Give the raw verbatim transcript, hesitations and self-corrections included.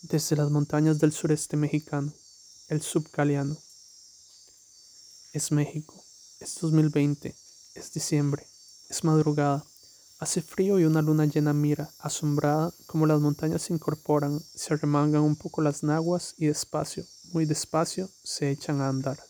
Desde las montañas del sureste mexicano, el subcaliano. Es México, es dos mil veinte, es diciembre, es madrugada, hace frío y una luna llena mira, asombrada, como las montañas se incorporan, se arremangan un poco las naguas y despacio, muy despacio, se echan a andar.